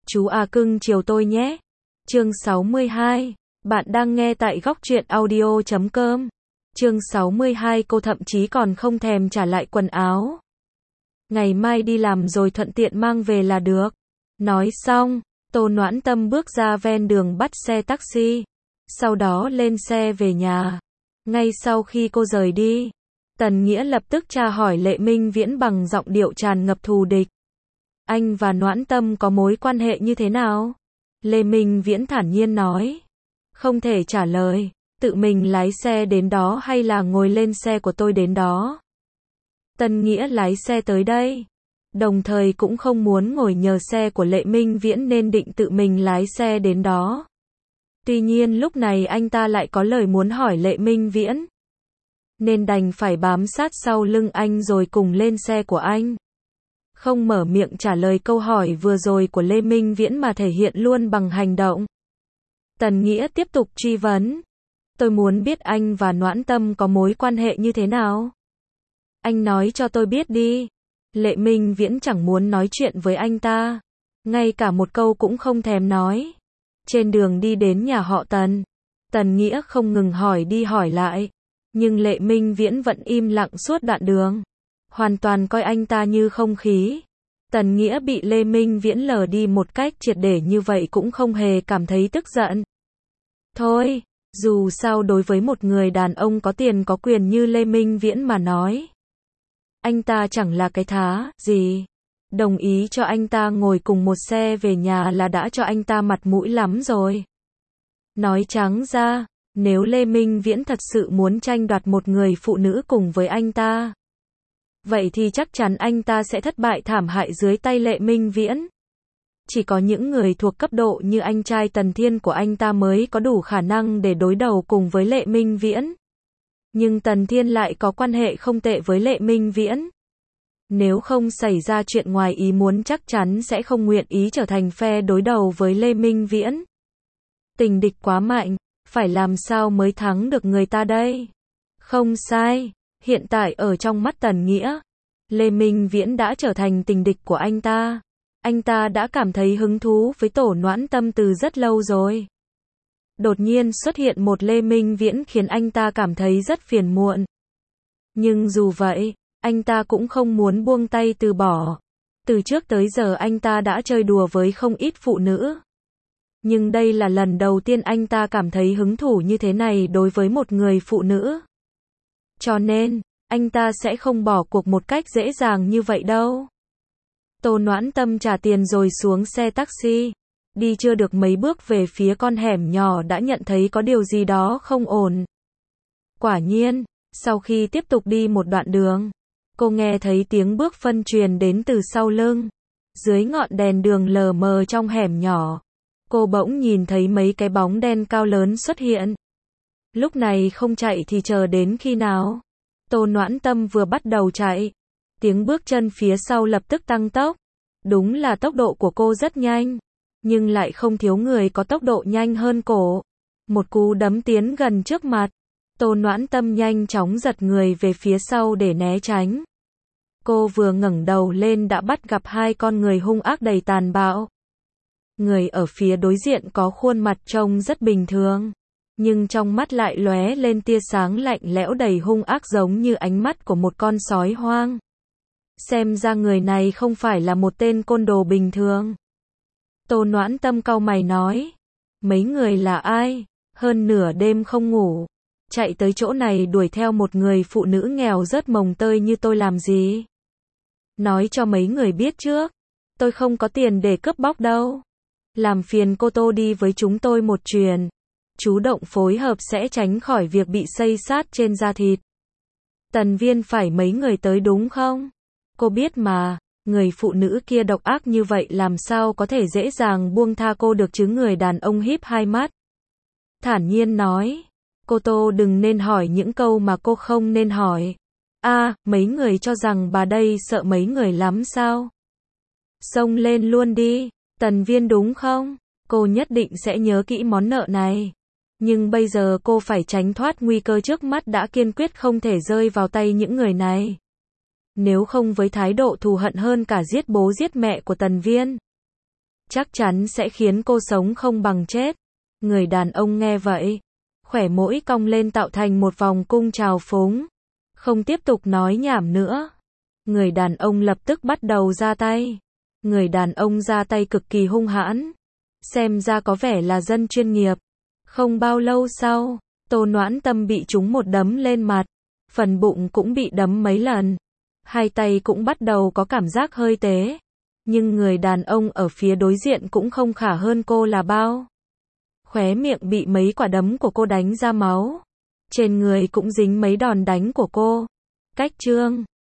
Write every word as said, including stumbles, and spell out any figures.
Chú à cưng chiều tôi nhé. Chương sáu mươi hai. Bạn đang nghe tại góc truyện audio chấm com. Chương sáu mươi hai, cô thậm chí còn không thèm trả lại quần áo. Ngày mai đi làm rồi thuận tiện mang về là được. Nói xong, Tô Noãn Tâm bước ra ven đường bắt xe taxi. Sau đó lên xe về nhà. Ngay sau khi cô rời đi, Tần Nghĩa lập tức tra hỏi Lệ Minh Viễn bằng giọng điệu tràn ngập thù địch. Anh và Noãn Tâm có mối quan hệ như thế nào? Lê Minh Viễn thản nhiên nói. Không thể trả lời, tự mình lái xe đến đó hay là ngồi lên xe của tôi đến đó. Tần Nghĩa lái xe tới đây, đồng thời cũng không muốn ngồi nhờ xe của Lệ Minh Viễn nên định tự mình lái xe đến đó. Tuy nhiên lúc này anh ta lại có lời muốn hỏi Lệ Minh Viễn, nên đành phải bám sát sau lưng anh rồi cùng lên xe của anh. Không mở miệng trả lời câu hỏi vừa rồi của Lê Minh Viễn mà thể hiện luôn bằng hành động. Tần Nghĩa tiếp tục truy vấn. Tôi muốn biết anh và Noãn Tâm có mối quan hệ như thế nào? Anh nói cho tôi biết đi. Lệ Minh Viễn chẳng muốn nói chuyện với anh ta. Ngay cả một câu cũng không thèm nói. Trên đường đi đến nhà họ Tần, Tần Nghĩa không ngừng hỏi đi hỏi lại. Nhưng Lệ Minh Viễn vẫn im lặng suốt đoạn đường. Hoàn toàn coi anh ta như không khí. Tần Nghĩa bị Lê Minh Viễn lờ đi một cách triệt để như vậy cũng không hề cảm thấy tức giận. Thôi, dù sao đối với một người đàn ông có tiền có quyền như Lê Minh Viễn mà nói, anh ta chẳng là cái thá gì. Đồng ý cho anh ta ngồi cùng một xe về nhà là đã cho anh ta mặt mũi lắm rồi. Nói trắng ra, nếu Lê Minh Viễn thật sự muốn tranh đoạt một người phụ nữ cùng với anh ta, vậy thì chắc chắn anh ta sẽ thất bại thảm hại dưới tay Lệ Minh Viễn. Chỉ có những người thuộc cấp độ như anh trai Tần Thiên của anh ta mới có đủ khả năng để đối đầu cùng với Lệ Minh Viễn. Nhưng Tần Thiên lại có quan hệ không tệ với Lệ Minh Viễn. Nếu không xảy ra chuyện ngoài ý muốn chắc chắn sẽ không nguyện ý trở thành phe đối đầu với Lê Minh Viễn. Tình địch quá mạnh, phải làm sao mới thắng được người ta đây? Không sai. Hiện tại ở trong mắt Tần Nghĩa, Lê Minh Viễn đã trở thành tình địch của anh ta. Anh ta đã cảm thấy hứng thú với Tổ Noãn Tâm từ rất lâu rồi. Đột nhiên xuất hiện một Lê Minh Viễn khiến anh ta cảm thấy rất phiền muộn. Nhưng dù vậy, anh ta cũng không muốn buông tay từ bỏ. Từ trước tới giờ anh ta đã chơi đùa với không ít phụ nữ. Nhưng đây là lần đầu tiên anh ta cảm thấy hứng thú như thế này đối với một người phụ nữ. Cho nên, anh ta sẽ không bỏ cuộc một cách dễ dàng như vậy đâu. Tô Noãn Tâm trả tiền rồi xuống xe taxi. Đi chưa được mấy bước về phía con hẻm nhỏ đã nhận thấy có điều gì đó không ổn. Quả nhiên, sau khi tiếp tục đi một đoạn đường, cô nghe thấy tiếng bước phân truyền đến từ sau lưng. Dưới ngọn đèn đường lờ mờ trong hẻm nhỏ, cô bỗng nhìn thấy mấy cái bóng đen cao lớn xuất hiện. Lúc này không chạy thì chờ đến khi nào? Tô Noãn Tâm vừa bắt đầu chạy, tiếng bước chân phía sau lập tức tăng tốc. Đúng là tốc độ của cô rất nhanh, nhưng lại không thiếu người có tốc độ nhanh hơn cổ. Một cú đấm tiến gần trước mặt. Tô Noãn Tâm nhanh chóng giật người về phía sau để né tránh. Cô vừa ngẩng đầu lên đã bắt gặp hai con người hung ác đầy tàn bạo. Người ở phía đối diện có khuôn mặt trông rất bình thường, nhưng trong mắt lại lóe lên tia sáng lạnh lẽo đầy hung ác giống như ánh mắt của một con sói hoang. Xem ra người này không phải là một tên côn đồ bình thường. Tô Noãn Tâm cau mày nói. Mấy người là ai? Hơn nửa đêm không ngủ, chạy tới chỗ này đuổi theo một người phụ nữ nghèo rớt mồng tơi như tôi làm gì? Nói cho mấy người biết trước, tôi không có tiền để cướp bóc đâu. Làm phiền cô Tô đi với chúng tôi một chuyến. Chú động phối hợp sẽ tránh khỏi việc bị xây sát trên da thịt. Tần Viên phải mấy người tới đúng không? Cô biết mà, người phụ nữ kia độc ác như vậy làm sao có thể dễ dàng buông tha cô được chứ? Người đàn ông híp hai mắt, thản nhiên nói. Cô Tô đừng nên hỏi những câu mà cô không nên hỏi. A, à, mấy người cho rằng bà đây sợ mấy người lắm sao? Xông lên luôn đi. Tần Viên đúng không? Cô nhất định sẽ nhớ kỹ món nợ này. Nhưng bây giờ cô phải tránh thoát nguy cơ trước mắt đã kiên quyết không thể rơi vào tay những người này. Nếu không với thái độ thù hận hơn cả giết bố giết mẹ của Tần Viên, chắc chắn sẽ khiến cô sống không bằng chết. Người đàn ông nghe vậy, khỏe mũi cong lên tạo thành một vòng cung trào phúng. Không tiếp tục nói nhảm nữa. Người đàn ông lập tức bắt đầu ra tay. Người đàn ông ra tay cực kỳ hung hãn. Xem ra có vẻ là dân chuyên nghiệp. Không bao lâu sau, Tô Noãn Tâm bị trúng một đấm lên mặt. Phần bụng cũng bị đấm mấy lần. Hai tay cũng bắt đầu có cảm giác hơi tế. Nhưng người đàn ông ở phía đối diện cũng không khả hơn cô là bao. Khóe miệng bị mấy quả đấm của cô đánh ra máu. Trên người cũng dính mấy đòn đánh của cô. Cách chương